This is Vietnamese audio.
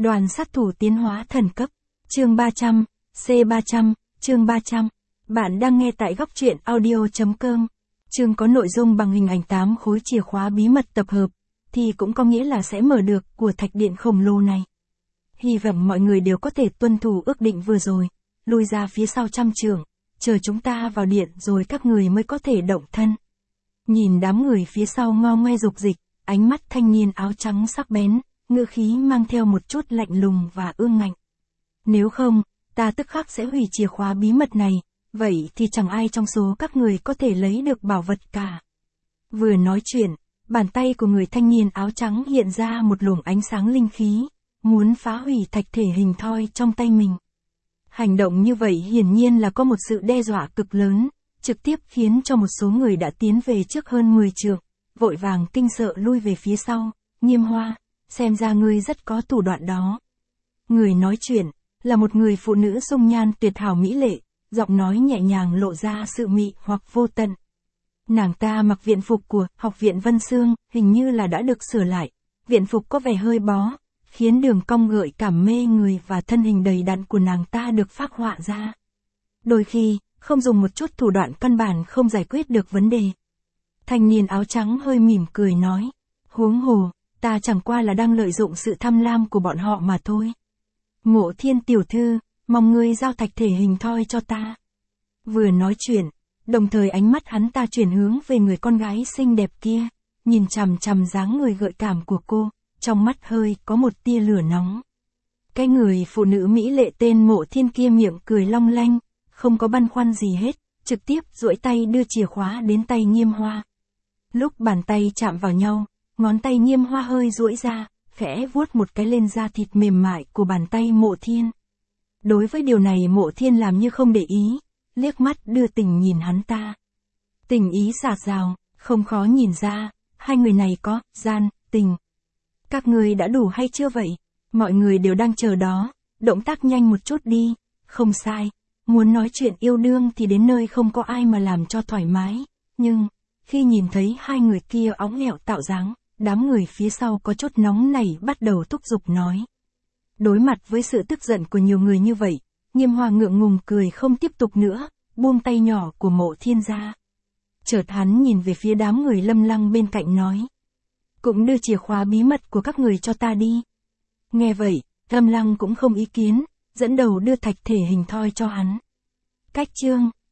Đoàn sát thủ tiến hóa thần cấp. Chương 300, C300, chương 300. Bạn đang nghe tại góc truyện audio.com. Chương có nội dung bằng hình ảnh 8 khối chìa khóa bí mật tập hợp, thì cũng có nghĩa là sẽ mở được của thạch điện khổng lồ này. Hy vọng mọi người đều có thể tuân thủ ước định vừa rồi, lui ra phía sau trăm trượng, chờ chúng ta vào điện rồi các người mới có thể động thân. Nhìn đám người phía sau ngo ngoe dục dịch, ánh mắt thanh niên áo trắng sắc bén, ngữ khí mang theo một chút lạnh lùng và ương ngạnh. Nếu không, ta tức khắc sẽ hủy chìa khóa bí mật này, vậy thì chẳng ai trong số các người có thể lấy được bảo vật cả. Vừa nói chuyện, bàn tay của người thanh niên áo trắng hiện ra một luồng ánh sáng linh khí, muốn phá hủy thạch thể hình thoi trong tay mình. Hành động như vậy hiển nhiên là có một sự đe dọa cực lớn, trực tiếp khiến cho một số người đã tiến về trước hơn 10 trượng, vội vàng kinh sợ lui về phía sau. Nghiêm Hoa, xem ra ngươi rất có thủ đoạn đó. Người nói chuyện, là một người phụ nữ dung nhan tuyệt hảo mỹ lệ, giọng nói nhẹ nhàng lộ ra sự mị hoặc vô tận. Nàng ta mặc viện phục của Học viện Vân Sương, hình như là đã được sửa lại. Viện phục có vẻ hơi bó, khiến đường cong gợi cảm mê người và thân hình đầy đặn của nàng ta được phác họa ra. Đôi khi, không dùng một chút thủ đoạn căn bản không giải quyết được vấn đề. Thanh niên áo trắng hơi mỉm cười nói, huống hồ, ta chẳng qua là đang lợi dụng sự tham lam của bọn họ mà thôi. Ngộ Thiên tiểu thư, mong ngươi giao thạch thể hình thoi cho ta. Vừa nói chuyện, đồng thời ánh mắt hắn ta chuyển hướng về người con gái xinh đẹp kia, nhìn chằm chằm dáng người gợi cảm của cô, trong mắt hơi có một tia lửa nóng. Cái người phụ nữ mỹ lệ tên Ngộ Thiên kia miệng cười long lanh, không có băn khoăn gì hết, trực tiếp duỗi tay đưa chìa khóa đến tay Nghiêm Hoa. Lúc bàn tay chạm vào nhau, ngón tay Nghiêm Hoa hơi duỗi ra, khẽ vuốt một cái lên da thịt mềm mại của bàn tay Ngộ Thiên. Đối với điều này Ngộ Thiên làm như không để ý, liếc mắt đưa tình nhìn hắn ta. Tình ý rạt rào, không khó nhìn ra, hai người này có gian tình. Các người đã đủ hay chưa vậy? Mọi người đều đang chờ đó, động tác nhanh một chút đi. Không sai, muốn nói chuyện yêu đương thì đến nơi không có ai mà làm cho thoải mái. Nhưng, khi nhìn thấy hai người kia óng ẹo tạo dáng, đám người phía sau có chút nóng nảy bắt đầu thúc giục nói. Đối mặt với sự tức giận của nhiều người như vậy, Nghiêm Hoa ngượng ngùng cười không tiếp tục nữa, buông tay nhỏ của Ngộ Thiên ra. Chợt hắn nhìn về phía đám người Lâm Lăng bên cạnh nói. Cũng đưa chìa khóa bí mật của các người cho ta đi. Nghe vậy, Lâm Lăng cũng không ý kiến, dẫn đầu đưa thạch thể hình thoi cho hắn. Cách chương